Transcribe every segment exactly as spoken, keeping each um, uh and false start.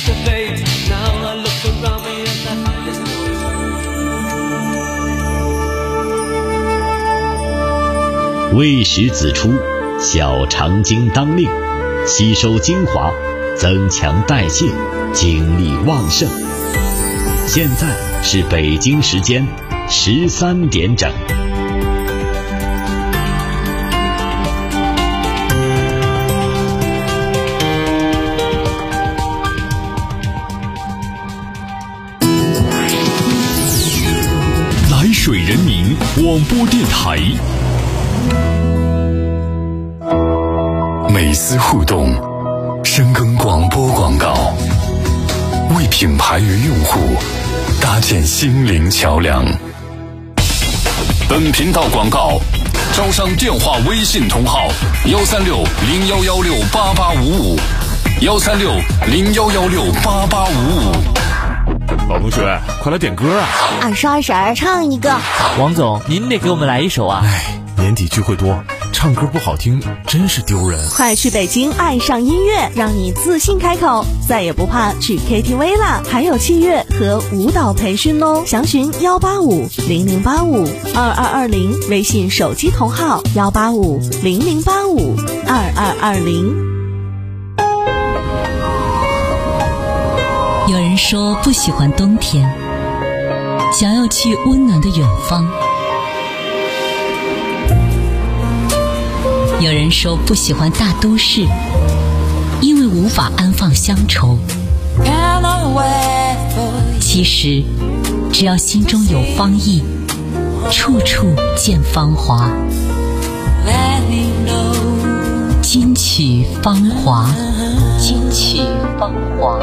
未时子出，小肠经当令，吸收精华，增强代谢，精力旺盛。现在是北京时间十三点整。 来水人民广播电台。美思互动，深耕广播广告，为品牌与用户搭建心灵桥梁。本频道广告招商电话微信同号幺三六零幺幺六八八五五幺三六零幺幺六八八五五。 老同学，快来点歌啊！ 二十二婶唱一个。 王总，您得给我们来一首啊！ 哎，年底聚会多，唱歌不好听真是丢人。 快去北京爱上音乐，让你自信开口，再也不怕去 K T V 啦！还有器乐和舞蹈培训哦，详询幺八五零零八五二二二零，微信手机同号幺八五零零八五二二二零。 有人说不喜欢冬天，想要去温暖的远方。有人说不喜欢大都市，因为无法安放乡愁。其实只要心中有芳意，处处见芳华。金曲芳华，金曲芳华。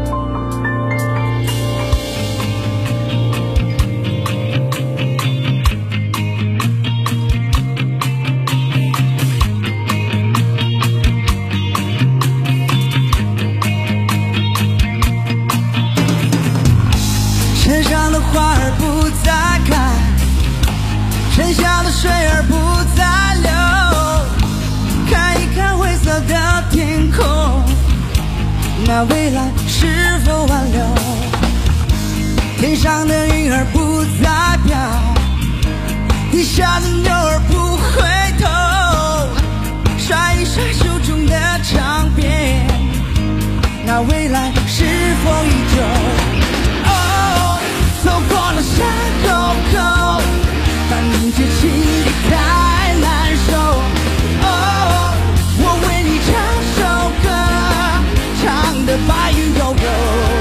身上的花儿不再开，剩下的水儿不再流，看一看灰色的天空，那未来是否挽留？天上的云儿不再飘，地下的牛儿不回头，甩一甩手中的唱片，那未来是否依旧？走过了山沟沟，但迎接情敌太难受。哦，我为你唱首歌，唱得白云悠悠。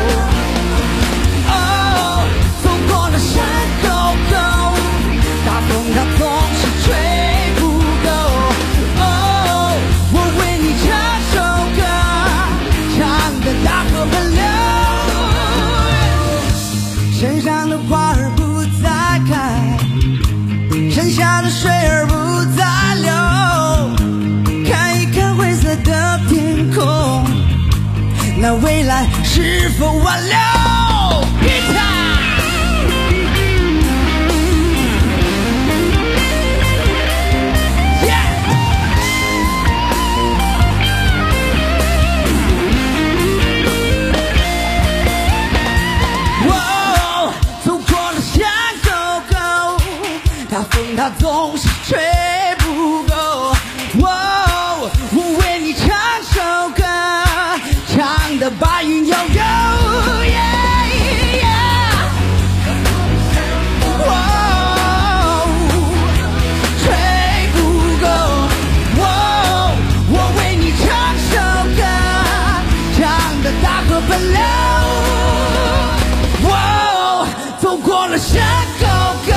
哦，走过了山沟沟，大风它总是吹不够。哦，我为你唱首歌，唱得大河奔流。身上的花儿不再开，剩下的水儿不再流，看一看灰色的天空，那未来是否挽留？它总是吹不够。哦，我为你唱首歌，唱得白云悠悠。哦，吹不够。哦，我为你唱首歌，唱得大河奔流。哦，走过了山沟沟。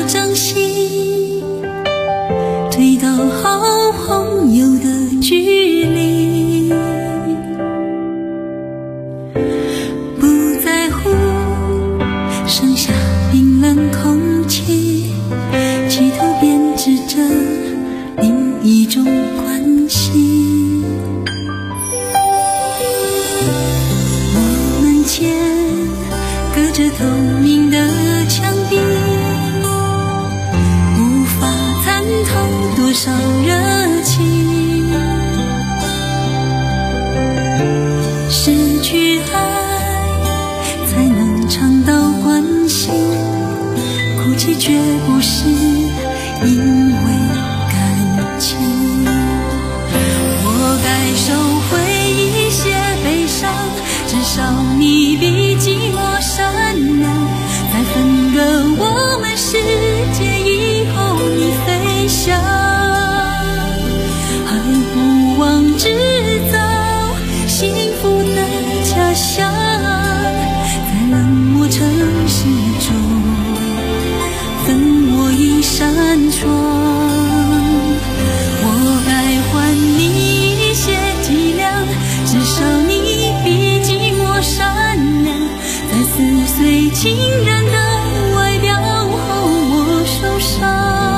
掌心，推到好朋友的距离，不在乎剩下冰冷空气，企图编织着另一种关系。我们间隔着透明的墙壁，无法参透多少热情，失去爱才能尝到关心，哭泣却不是因为感情。我该收回一些悲伤，至少你比寂寞善良，在分割我们世界以后你飞翔，还不忘制造幸福的假象，在冷漠城市中分我一扇窗。我该还你一些体谅，至少你比寂寞善良，在撕碎情人的外表后我受伤，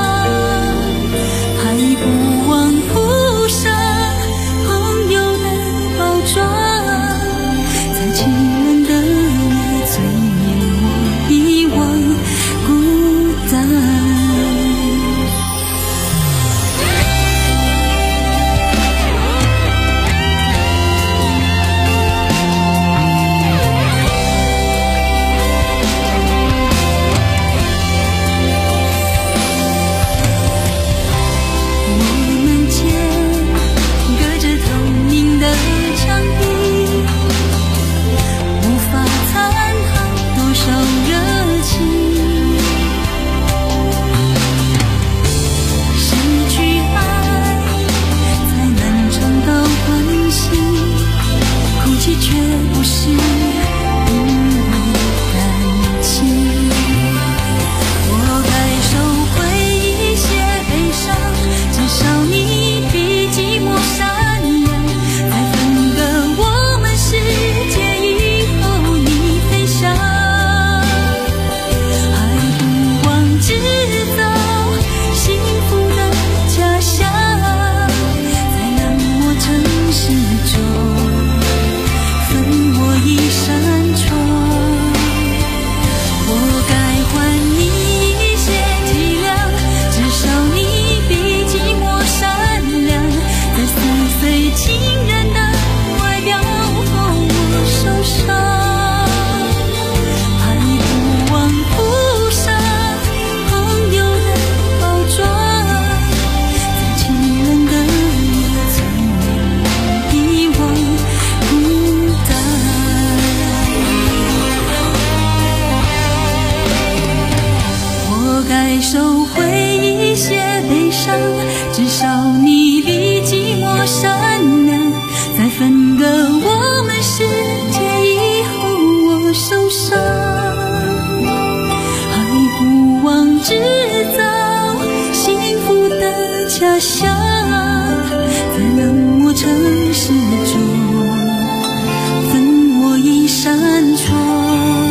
还不忘铺上朋友的包装，在情人的夜催眠我遗忘孤单。收回一些悲伤，至少你比寂寞善良，在分割我们世界以后我受伤，还不忘制造幸福的假象，在冷漠城市中分我一扇窗。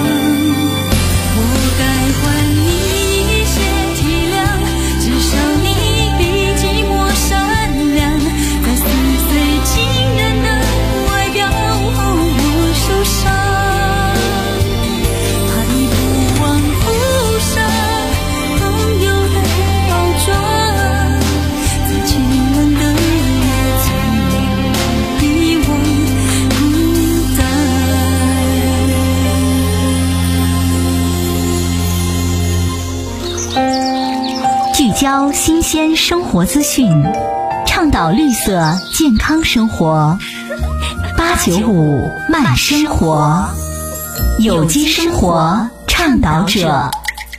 聚焦新鲜生活资讯，倡导绿色健康生活。八九五慢生活，有机生活倡导者。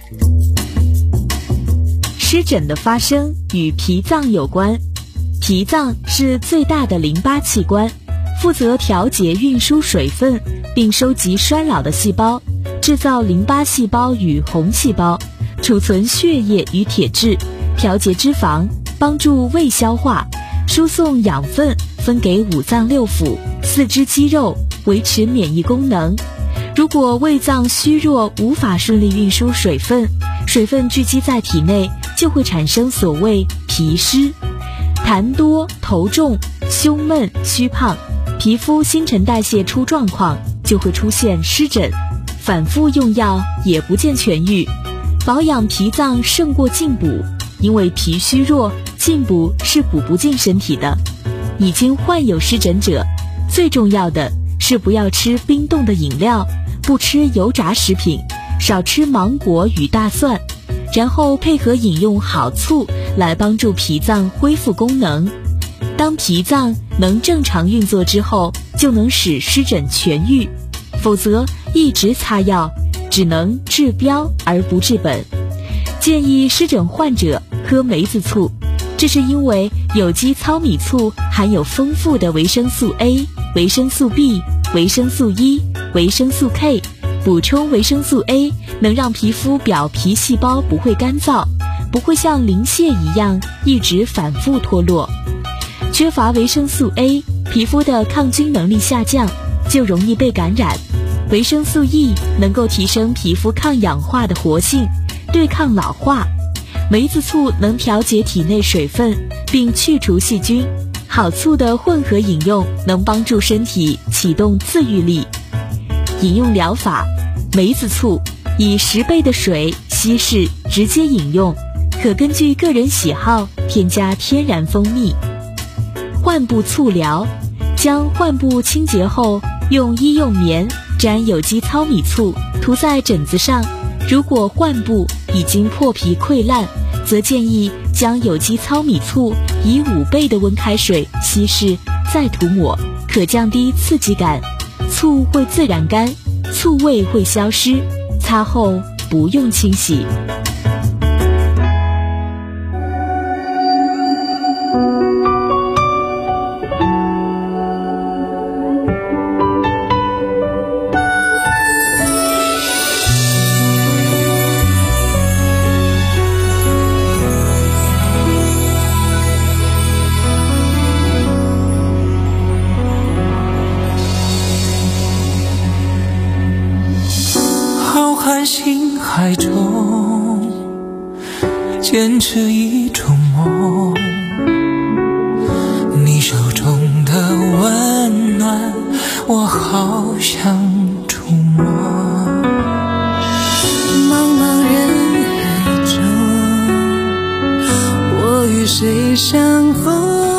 湿疹的发生与脾脏有关，脾脏是最大的淋巴器官，负责调节运输水分，并收集衰老的细胞，制造淋巴细胞与红细胞， 储存血液与铁质，调节脂肪，帮助胃消化，输送养分分给五脏六腑、四肢肌肉，维持免疫功能。如果胃脏虚弱，无法顺利运输水分，水分聚集在体内，就会产生所谓脾湿。痰多、头重、胸闷、虚胖，皮肤新陈代谢出状况，就会出现湿疹。反复用药也不见痊愈。保养脾脏胜过进补，因为脾虚弱，进补是补不进身体的。已经患有湿疹者，最重要的是不要吃冰冻的饮料，不吃油炸食品，少吃芒果与大蒜，然后配合饮用好醋来帮助脾脏恢复功能。当脾脏能正常运作之后，就能使湿疹痊愈，否则一直擦药只能治标而不治本。建议湿疹患者喝梅子醋，这是因为有机糙米醋含有丰富的维生素 A、维生素 B、维生素 E、维生素 K， 补充维生素 A 能让皮肤表皮细胞不会干燥，不会像鳞屑一样一直反复脱落。缺乏维生素 A， 皮肤的抗菌能力下降，就容易被感染。维生素 E 能够提升皮肤抗氧化的活性，对抗老化。梅子醋能调节体内水分，并去除细菌。好醋的混合饮用能帮助身体启动自愈力。饮用疗法：梅子醋以十倍的水稀释，直接饮用，可根据个人喜好添加天然蜂蜜。患部醋疗：将患部清洁后，用医用棉沾有机糙米醋涂在疹子上。如果患部已经破皮溃烂，则建议将有机糙米醋以五倍的温开水稀释再涂抹，可降低刺激感。醋会自然干，醋味会消失，擦后不用清洗。 心海中坚持一种梦，你手中的温暖我好想触摸。 茫茫人海中，我与谁相逢？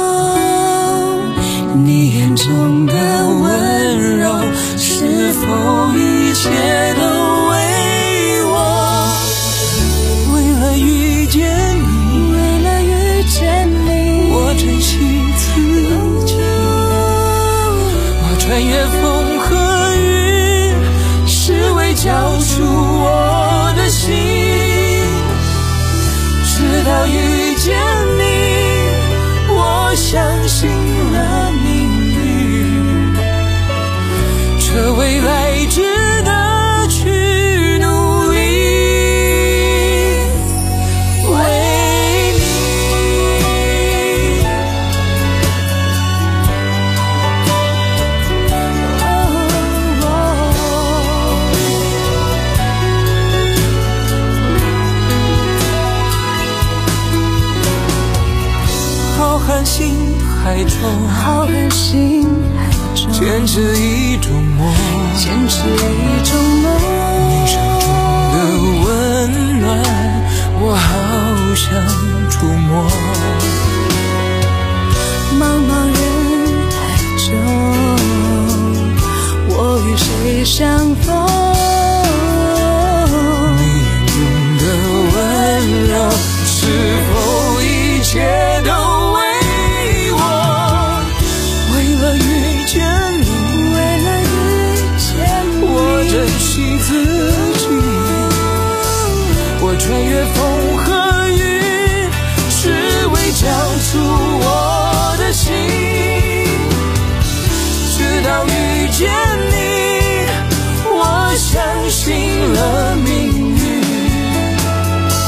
你眼中的温柔，是否一切都穿越风和雨，是为交出我的心。直到遇见你，我相信了命运，这未来值得去努力。为你心海中， 浩瀚心海中， 坚持一种梦， 坚持一种梦。 你手中的温暖，我好想触摸。 茫茫人海中，我与谁相逢？ 你眼中的温柔，是否一切都穿越风和雨，是为交出我的心。直到遇见你，我相信了命运，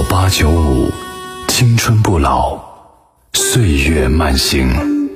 八九五，青春不老，岁月慢行。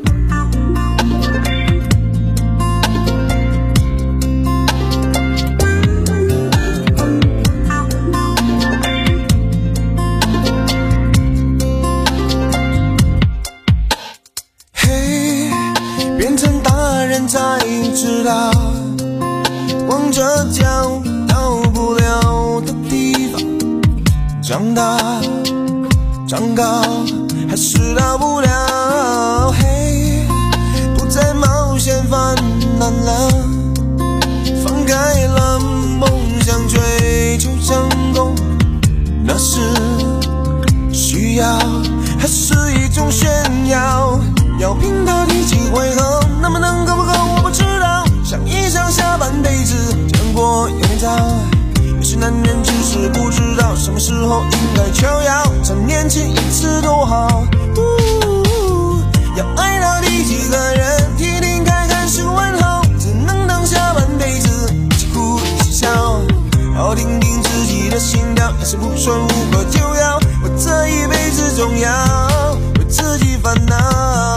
嘿，变成大人才知道，光着脚到不了的地方，长大长高还是到不了。嘿，不再冒险犯难了，放开了梦想追求成功，那是需要还是一种炫耀？要拼到第几回合，能不能够不够我不知道，想一想下半辈子见过永早。有些男人只是不知道什么时候应该求饶，趁年轻一次多好。要爱到第几个人，听听看看是个问候，只能等下半辈子一起哭一起笑，好听听自己的心跳，要是不顺无可救药，我这一辈子总要为自己烦恼。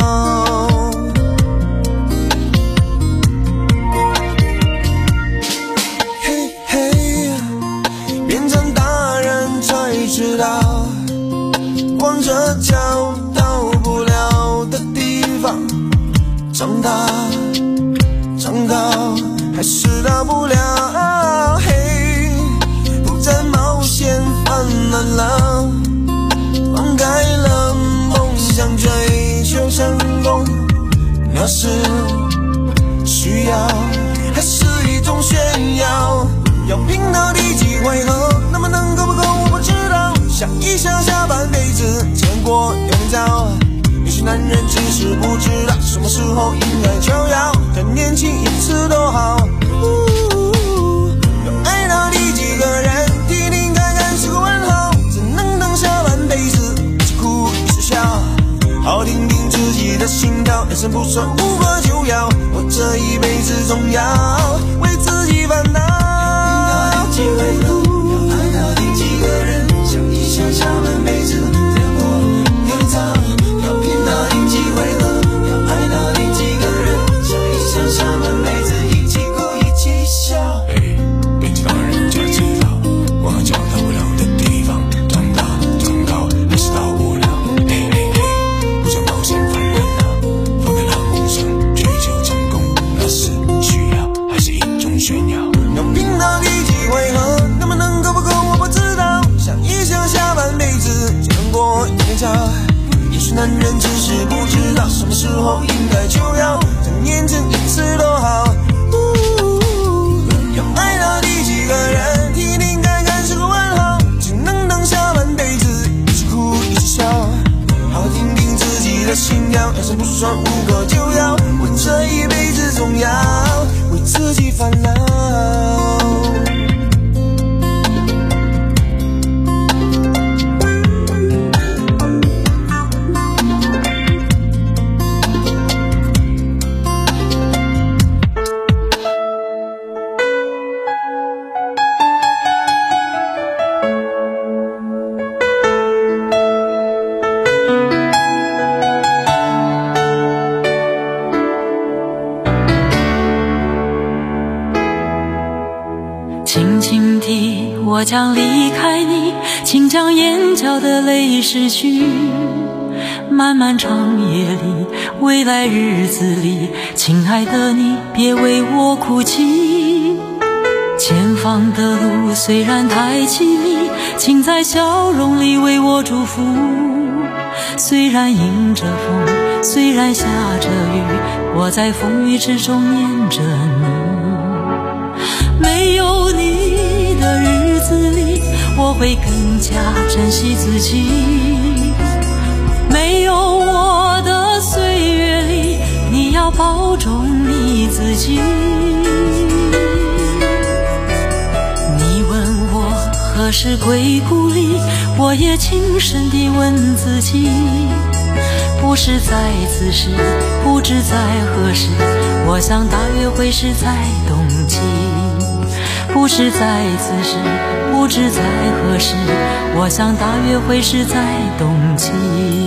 知道光着脚到不了的地方，长大长高还是到不了。嘿，不再冒险犯难了，放开了梦想追求成功，那是需要还是一种炫耀？要拼到第几回合，能不能够不够我不知道，想一想下半辈子见过永早。有些男人只是不知道什么时候应该求饶，趁年轻一次多好。要爱到第几个人，听听看看是个问候，只能等下半辈子一起哭一起笑，好听听自己的心跳，人生不算无可救药，我这一辈子总要为自己烦恼。几回合，要爱到第几个人，想一想下半辈子见过永早。要拼到第几回合，要爱到第几个人，想一想下半辈子一起哭一起笑。 嘿，变成大人才知道，光着脚到不了的地方，长大长高还是到不了。嘿嘿嘿，不想冒险犯人啊，放开了梦想追求成功，那是需要还是一种炫耀？ 要拼到第几回合，能不能够不够我不知道，想一想下半辈子见过永早。也许男人只是不知道什么时候应该求饶，趁年轻一次多好。要爱到第几个人，听听看看是个问候，只能等下半辈子一起哭一起笑，好听听自己的心跳，人生不算无可救药，我这一辈子总要为自己烦恼。 我将离开你，请将眼角的泪拭去。漫漫长夜里，未来日子里，亲爱的你，别为我哭泣。前方的路虽然太凄迷，请在笑容里为我祝福。虽然迎着风，虽然下着雨，我在风雨之中念着你。没有你的日子里，我会更加珍惜自己。没有我的岁月里，你要保重你自己。你问我何时归故里，我也轻声地问自己。不是在此时，不知在何时，我想大约会是在冬季。 不是在此时，不知在何时，我想大约会是在冬季。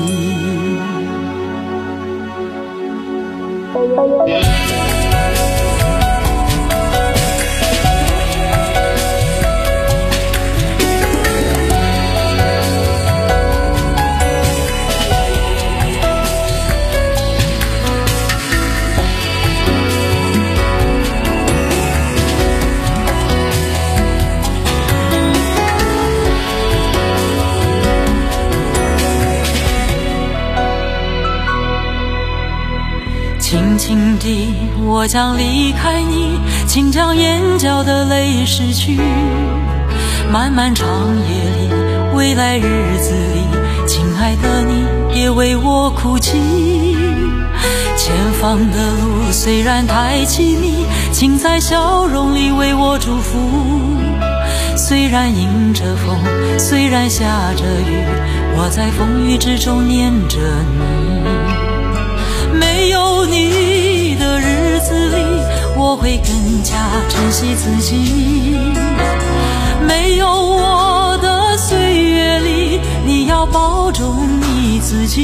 轻轻地，我将离开你，请将眼角的泪拭去。漫漫长夜里，未来日子里，亲爱的你别为我哭泣。前方的路虽然太凄迷，请在笑容里为我祝福。虽然迎着风，虽然下着雨，我在风雨之中念着你。没有你的日子里，我会更加珍惜自己。没有我的岁月里，你要保重你自己。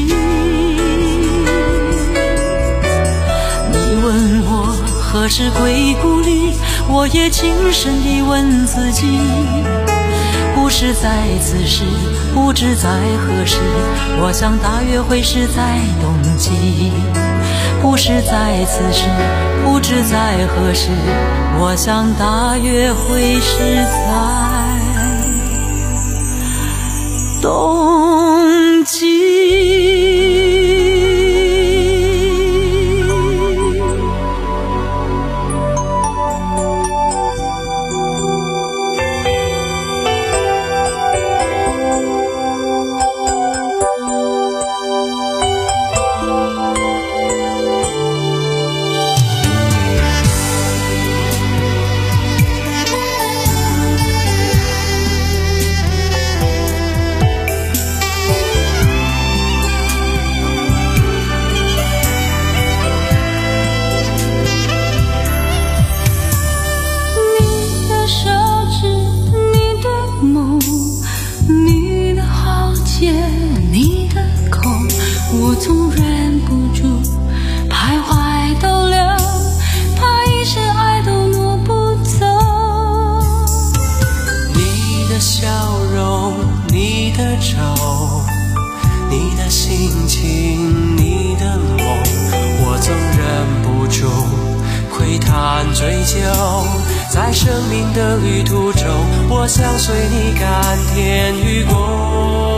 你问我何时归故里，我也轻声地问自己。不是在此时，不知在何时，我想大约会是在冬季。不是在此时，不知在何时，我想大约会是在冬季。我总忍不住徘徊逗留，怕一生爱都挪不走。 你的笑容，你的愁，你的心情，你的梦，我总忍不住窥探追究。在生命的旅途中，我想随你甘甜与共。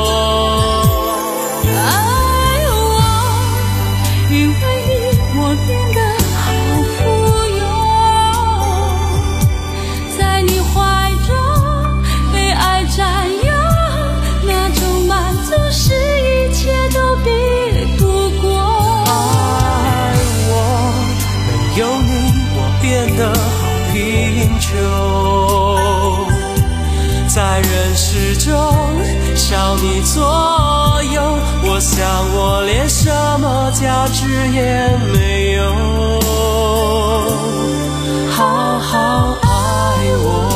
因为你，我变得好富有，在你怀中被爱占有，那种满足是一切都比不过。 爱我，没有你，我变得好贫穷，在人世中少你左右，我想我连什么价值也没有，好好爱我。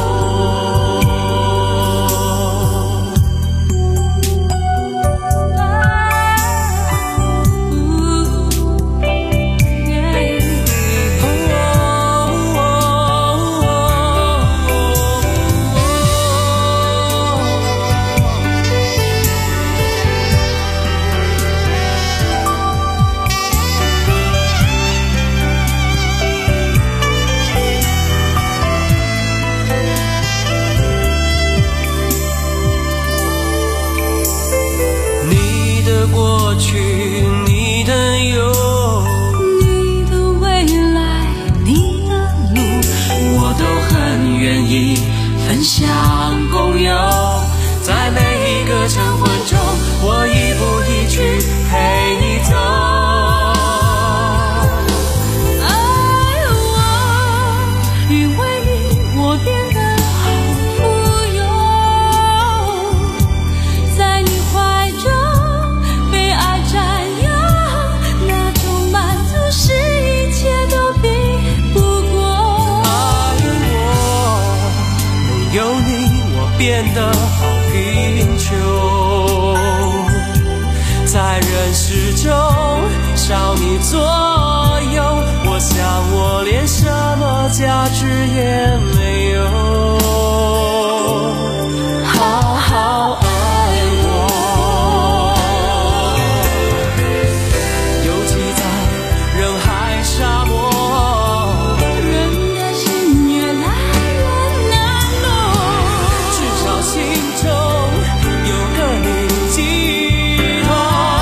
过去，你的有， 你的未来，你的路， 我都很愿意分享共有。在每一个晨昏中，我一步一句陪你走。 爱我，因为你，我变得好富有，在你怀中爱我， 变得好贫穷，在人世中少你左右，我想我连什么价值也没有。好好爱我，游击在人海沙漠， 人的心越来越难懂， 至少心中有个你寄托。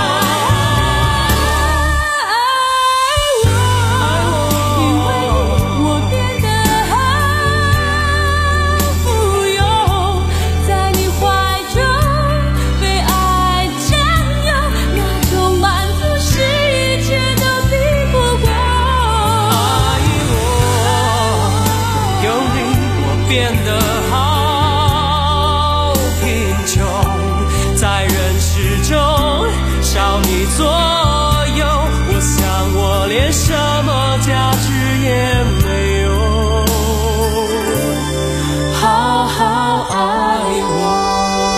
爱我，因为我变得好富有，在你怀中被爱占有，那种满足是一切都比不过。 爱我，有你我变得好贫穷，在人世中少你左右，我想我连什么价值也没有。好好爱我。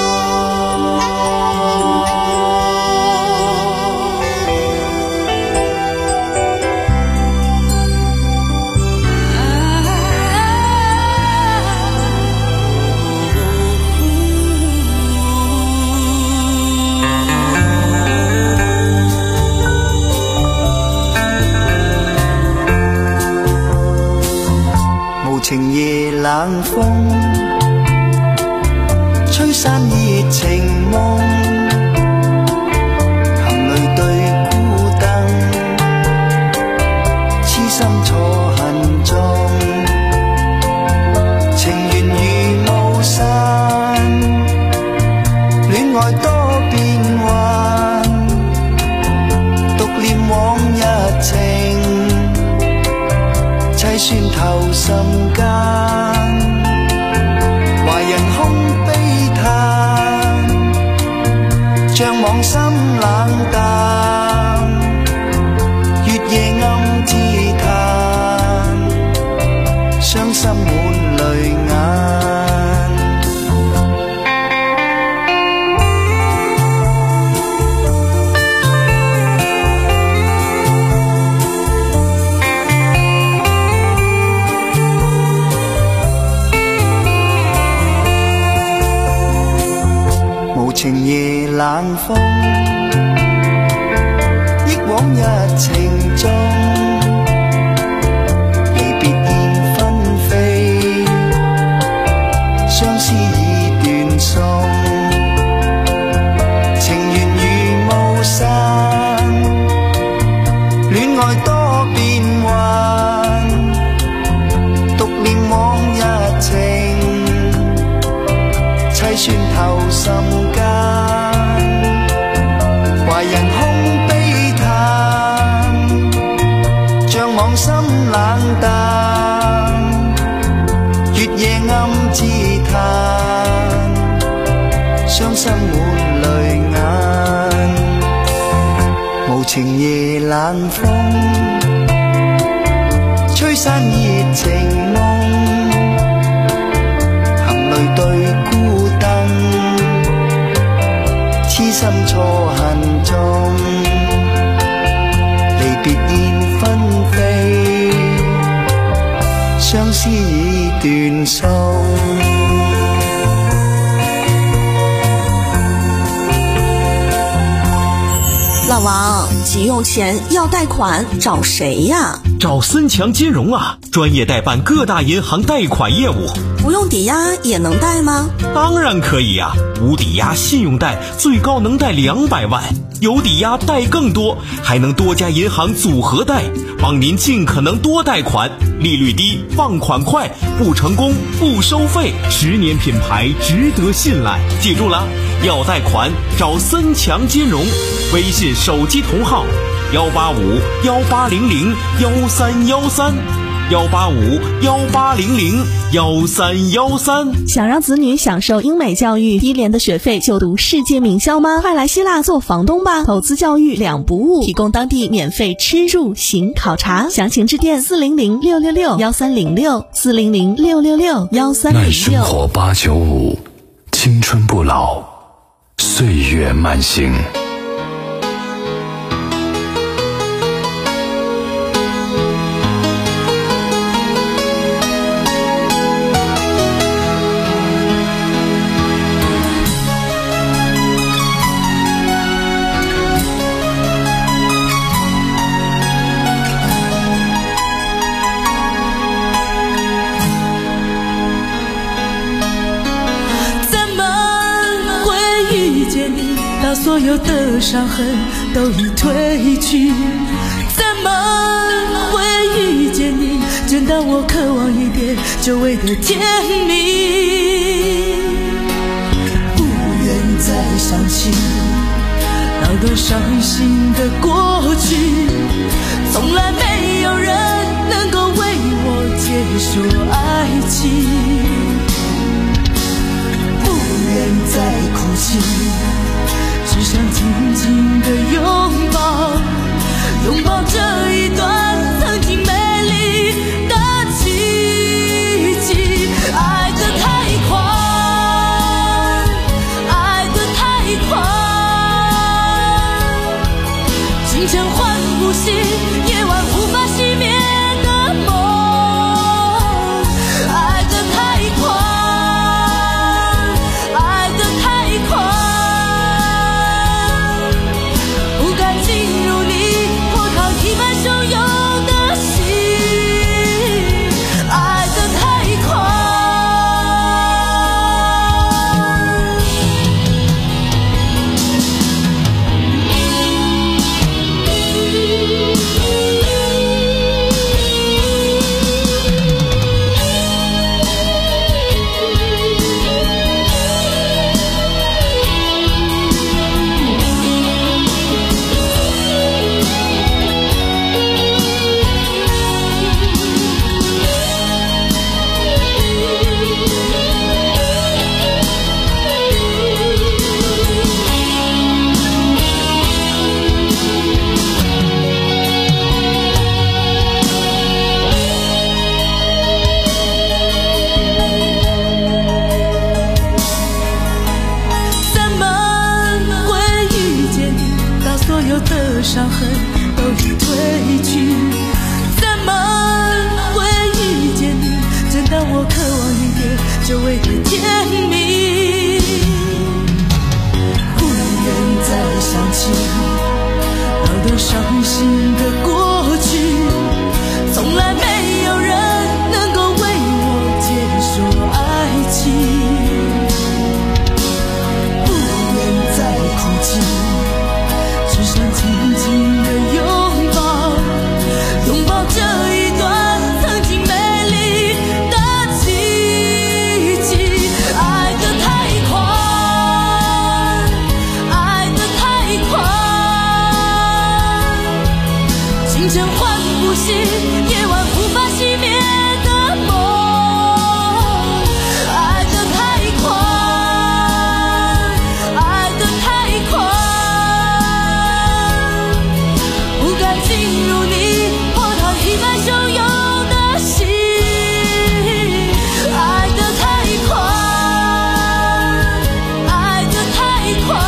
無情夜冷風，吹散熱情夢，含淚對孤燈，痴心錯恨中，情緣如霧散，戀愛多變幻，獨念往日情，凄酸透心間，懷人空悲嘆，像往心冷淡，月夜暗自嘆，傷心滿淚眼。情夜冷風，憶往日情中，離別燕紛飛，相思已斷送，情緣如霧散，戀愛多變幻，獨念往日情，凄酸透心間，懷人空悲嘆，像往心冷淡，月夜暗自嘆，傷心滿淚眼。無情夜冷風，吹散熱情夢，含淚對孤燈，痴心錯恨中，離別燕紛飛，相思已斷送。 老王，急用钱要贷款找谁呀？ 找森强金融啊，专业代办各大银行贷款业务。 不用抵押也能贷吗？ 当然可以呀、啊，无抵押信用贷最高能贷两百万，有抵押贷更多，还能多家银行组合贷，帮您尽可能多贷款，利率低，放款快，不成功不收费，十年品牌值得信赖。记住了，要贷款找森强金融，微信手机同号幺八五幺八零零幺三幺三。幺八五幺八零零幺三幺三。 想让子女享受英美教育，低廉的学费就读世界名校吗？快来希腊做房东吧！投资教育两不误，提供当地免费吃住行考察。详情致电四零零六六六幺三零六四零零六六六幺三零六。 耐生活八九五， 青春不老，岁月慢行。 所有的伤痕都已褪去，怎么会遇见你？见到我渴望一点久违的甜蜜，不愿再想起那段伤心的过去，从来没有人能够为我接受爱情，不愿再哭泣，只想紧紧地拥抱，拥抱这一段曾经美丽的奇迹。爱得太快，爱得太快，清晨唤不醒，夜晚无法熄灭的梦。爱得太快，爱得太快，伤痕都已褪去，怎么会遇见你？见到我渴望一点久违的甜蜜，不愿再想起那段伤心的过去，从来没有人能够为我接受爱情，不愿再哭泣，只想紧紧地拥抱，拥抱这一段曾经美丽的奇迹。爱得太快，爱得太快，清晨唤不醒，夜晚无法熄灭的梦。爱得太快，爱得太快，进入你波涛一般汹涌的心。爱得太快，爱得太快，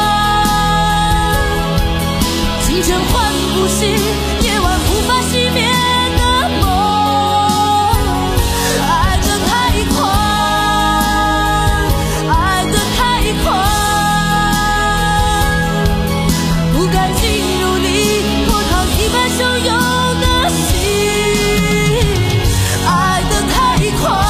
清晨唤不醒，夜晚无法熄灭的梦。爱得太快，爱得太快，不敢进入你一般汹涌的心。爱得太快。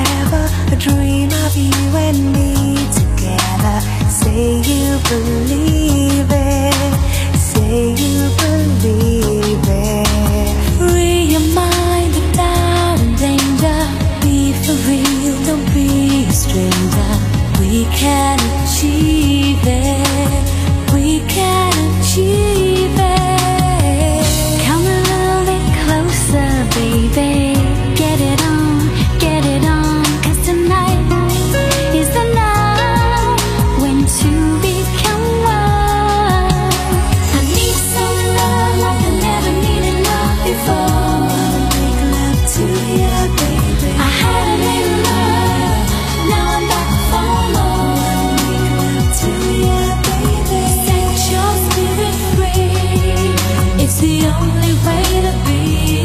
Dream of you and me together. Say you believe can achieve it. We can achieve it. Come a little bit closer, baby. Get it on, get it on. 'Cause tonight is the night when two become one. I need some love like I never needed love before. Make love to you, baby. I had a little love, now I'm back for more. Make love to you, baby. Set your spirit free. It's the only way to be.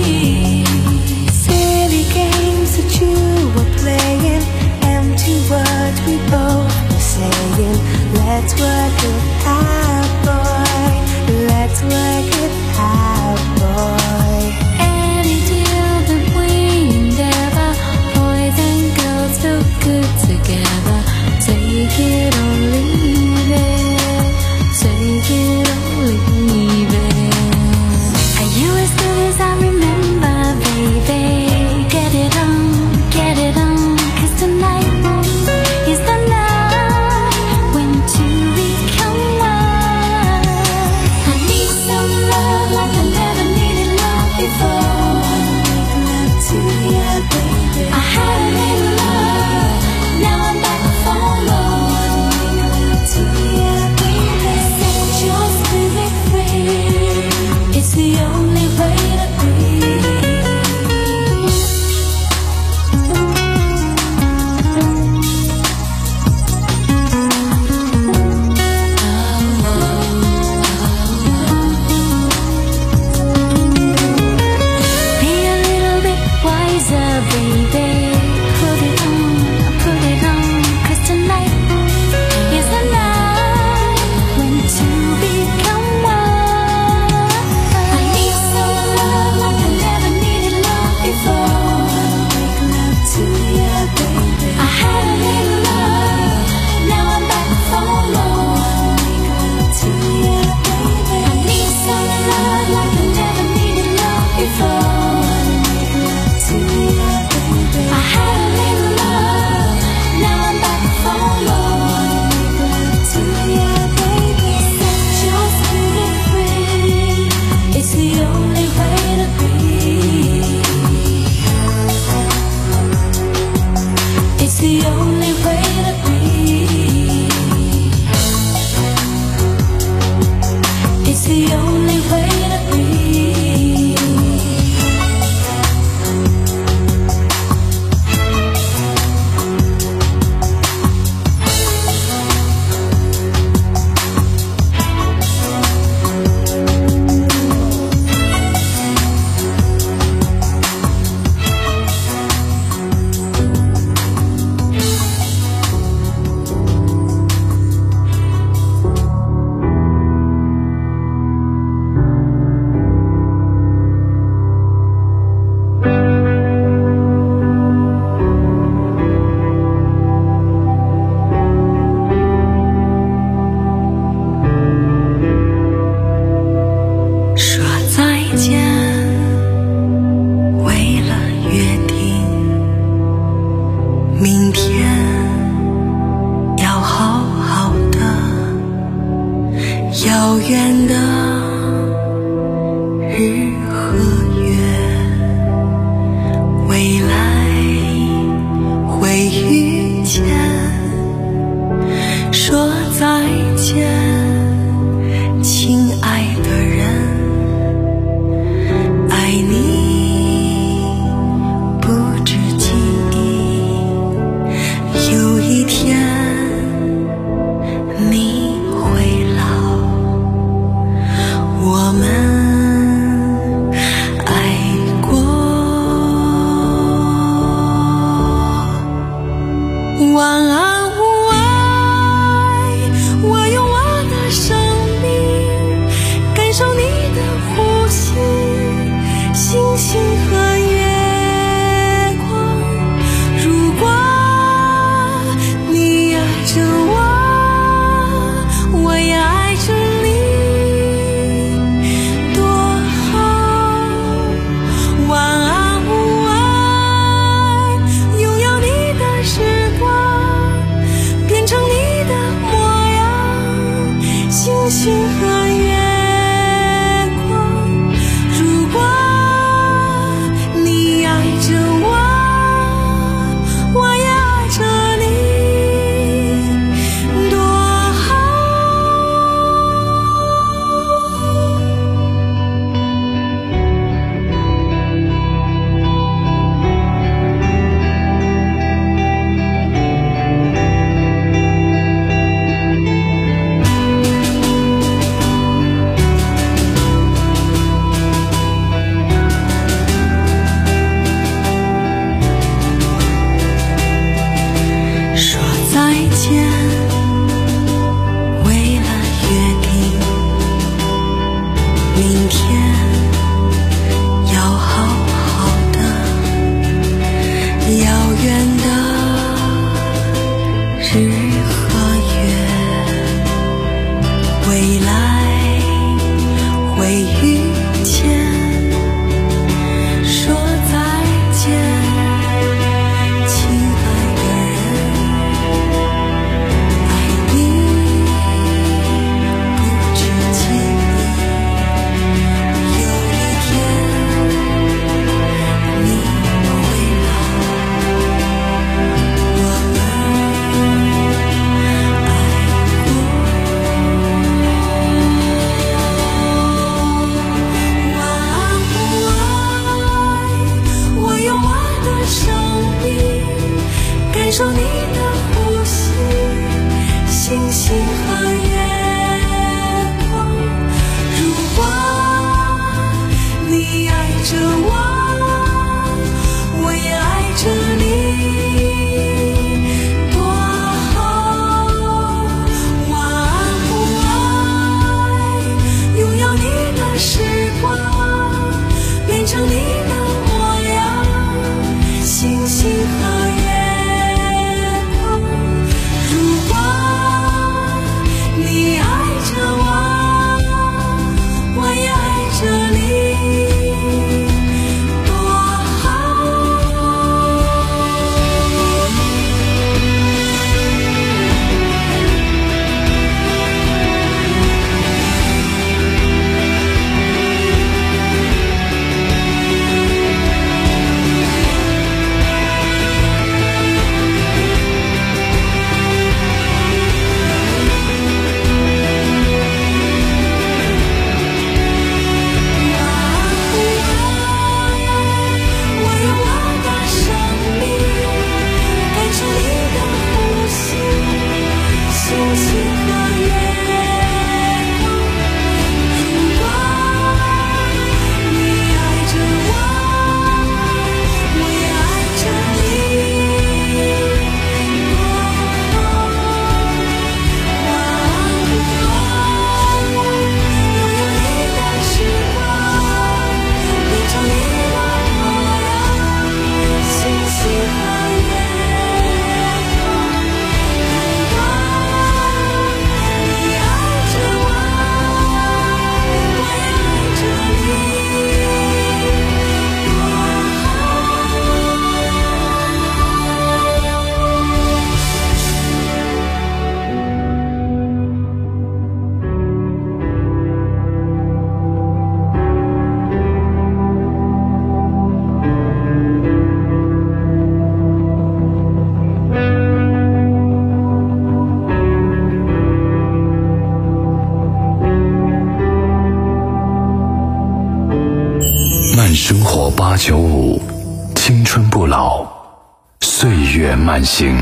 Silly games that you were playing, empty words we both were saying. Let's work it out, boy. Let's work it out, boy. Any deal that we endeavor, boys and girls feel good together. Take it or leave it. Take it or leave it. Are you as good as I remember, baby? Get it on, get it on. 'Cause tonight is the night when two become one. I need some love like I never needed love before. Make love to you, baby. I had a little love, now I'm back for more. Make love to you, baby. Set your spirit free. It's the only way to be. Be a little bit wiser, baby. Put it on, put it on. 'Cause tonight is the night when two become one. I need some love like I never needed love before. Make love to you, baby. I had a little love, now I'm back for more. Make love to you, baby. I need some love like I never needed love before. Make love to you, baby. I had a little love, now I'm back for more. Make love to you, baby. Set your spirit free. It's the only way to be. It's the only way to be. It's the only way to be.说再见，为了约定，明天要好好的。遥远的日和月，未来会遇见。说再见，亲爱的人，爱你不止记忆。有一天你会老， 生活八九五，青春不老，岁月慢行。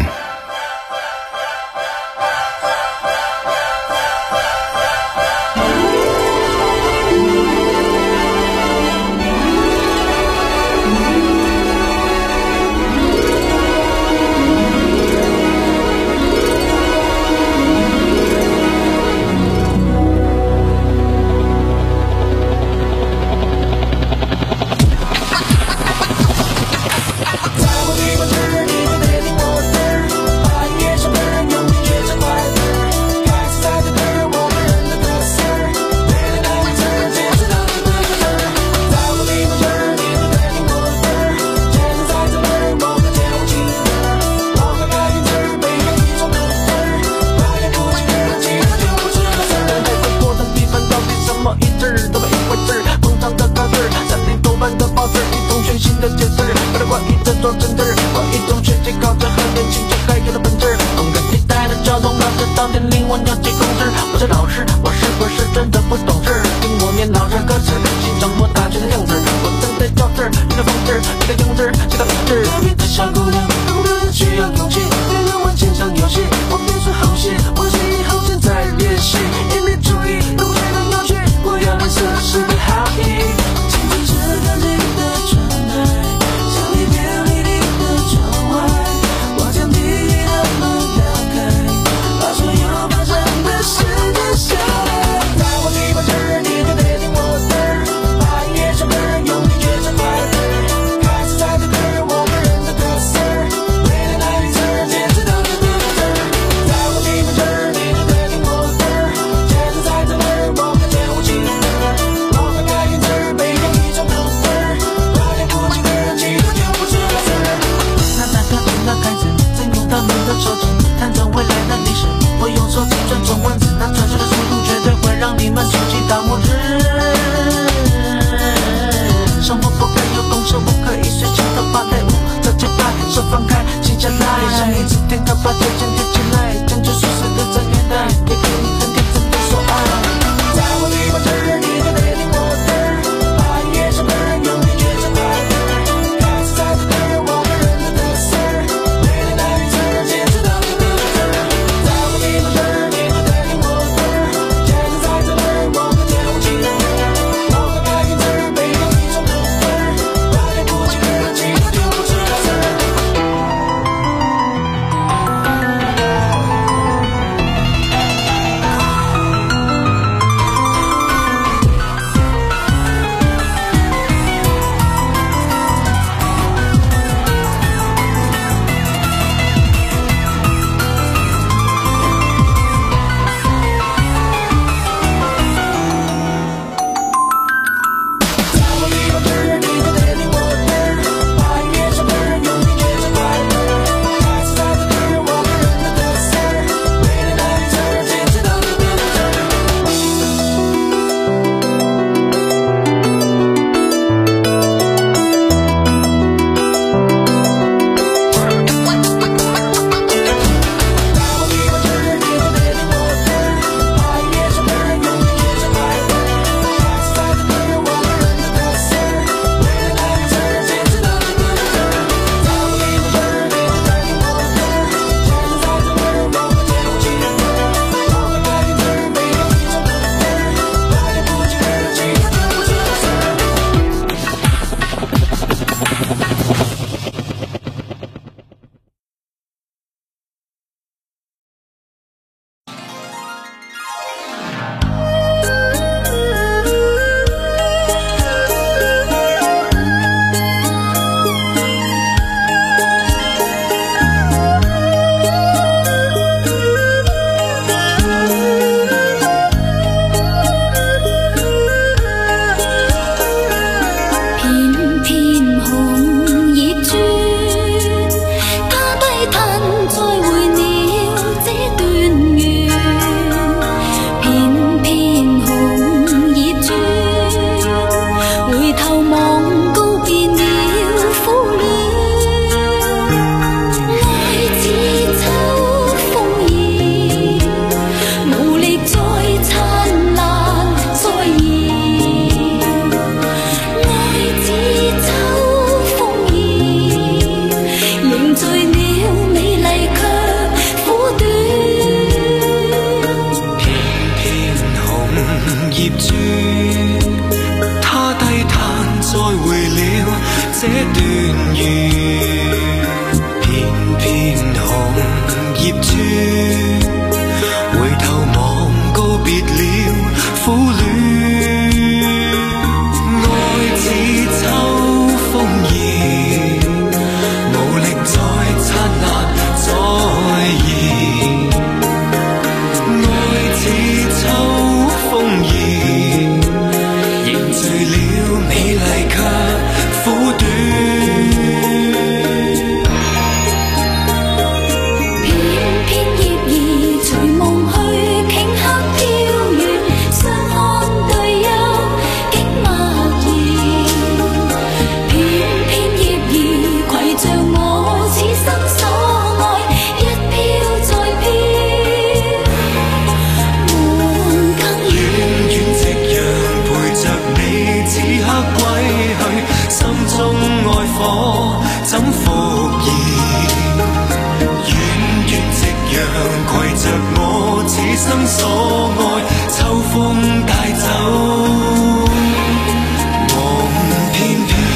把所有发生的事情想業主，他低嘆再回了這段緣，偏偏紅葉朱，回頭望告別了苦戀，愛似秋風兒，無力再燦爛再現，愛似秋風兒，凝聚了美麗卻苦短， 偏偏葉兒隨夢去頃刻飄遠，相看對憂竟默然，偏偏葉兒攜着我此生所愛一飄再飄，夢更遠遠夕陽陪着你此刻歸去，心中愛火怎復燃？遠遠夕陽攜着我此生所愛，秋風帶走夢翩翩。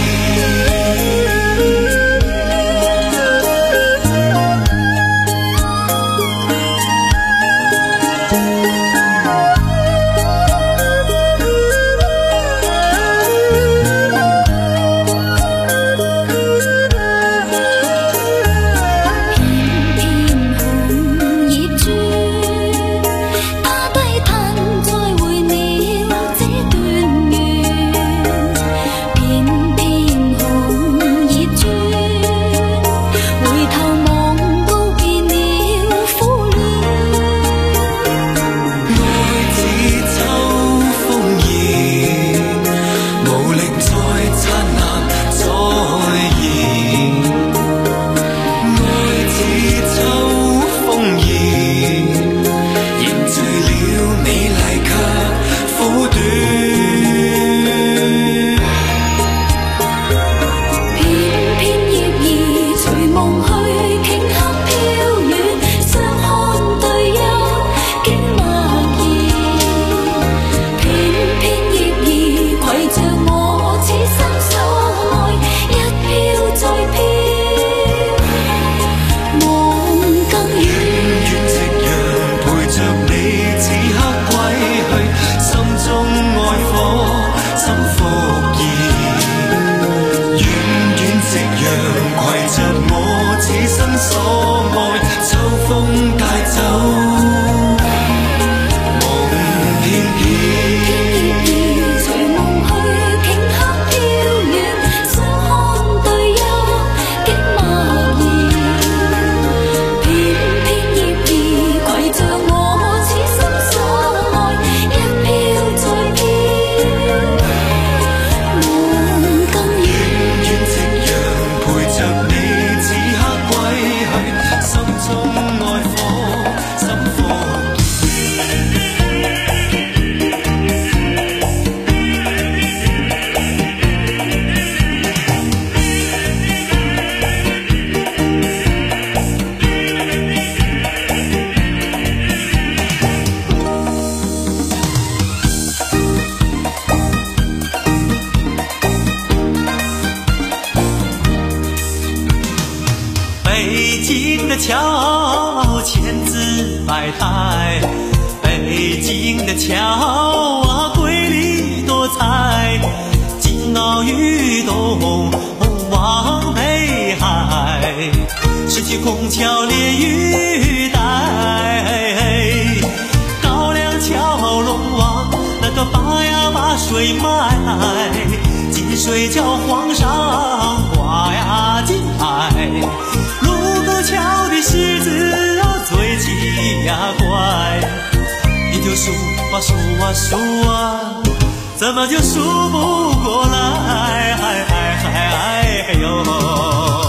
北京的桥千姿百态，北京的桥啊瑰丽多彩，金鳌玉洞望北海，石渠孔桥连玉带，高粱桥龙王那个把呀把水卖，金水叫皇上挂呀金牌，卢沟桥的狮子啊嘴气呀怪，你就数啊数啊数啊，怎么就数不过来？哎哎哎哎呦！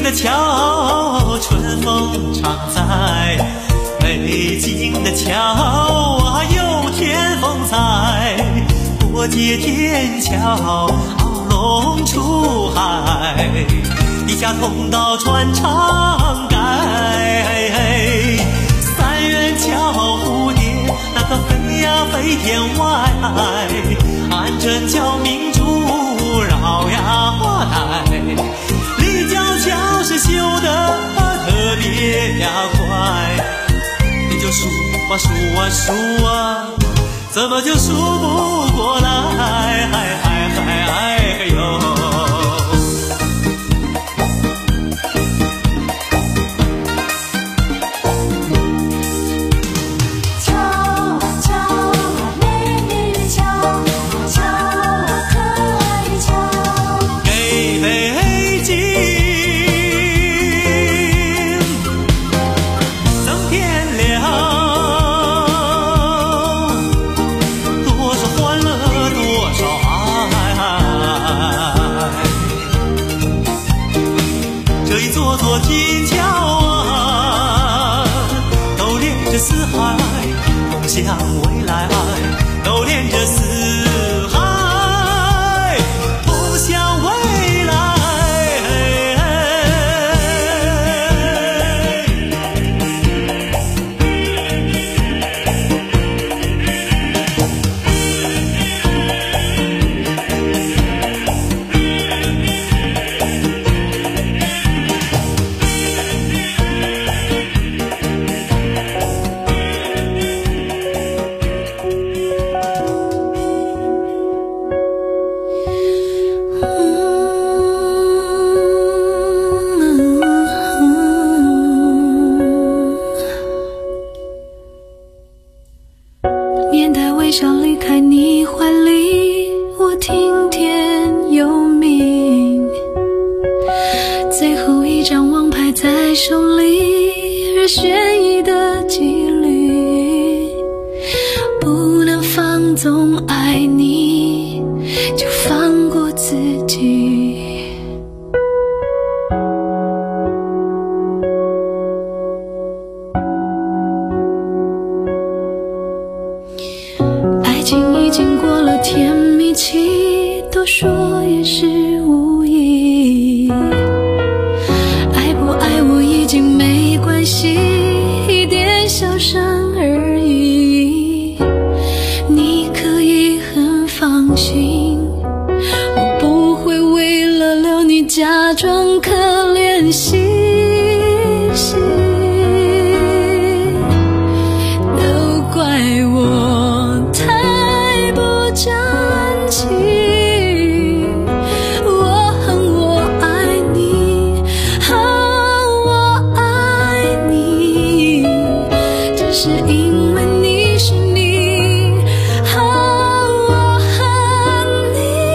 的桥，春风常在。北京的桥啊，有天风采。过街天桥，鳌龙出海。地下通道穿长街。三元桥蝴蝶，那个飞呀飞天外。安贞桥明珠绕呀台。立交桥是修得特别呀快。你就数啊数啊数啊，怎么就数不过来？哎哎哎哎呦！ 桥啊桥啊，美丽的桥，桥啊可爱的桥， 给北京增添了。座座金桥啊，都连着四海，共向未来，都连着四海，共向未来。 年代微笑离开你怀里，我听天由命。最后一张王牌在手里，日悬疑的几率，不能放纵爱你，就放过自己。爱情已经过了甜蜜期，多说也是无益。爱不爱我已经没关系，一点小伤而已。你可以很放心，我不会为了留你假装可怜兮兮。都怪我太不争气，我恨我爱你，恨我爱你，只是因为你是你，恨我恨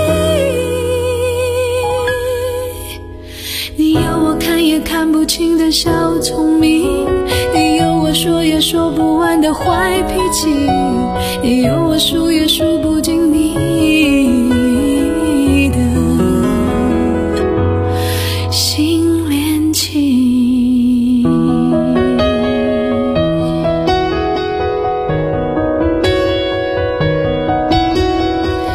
你。你有我看也看不清的小聪明，你有我说也说不完的坏脾气，你有我属于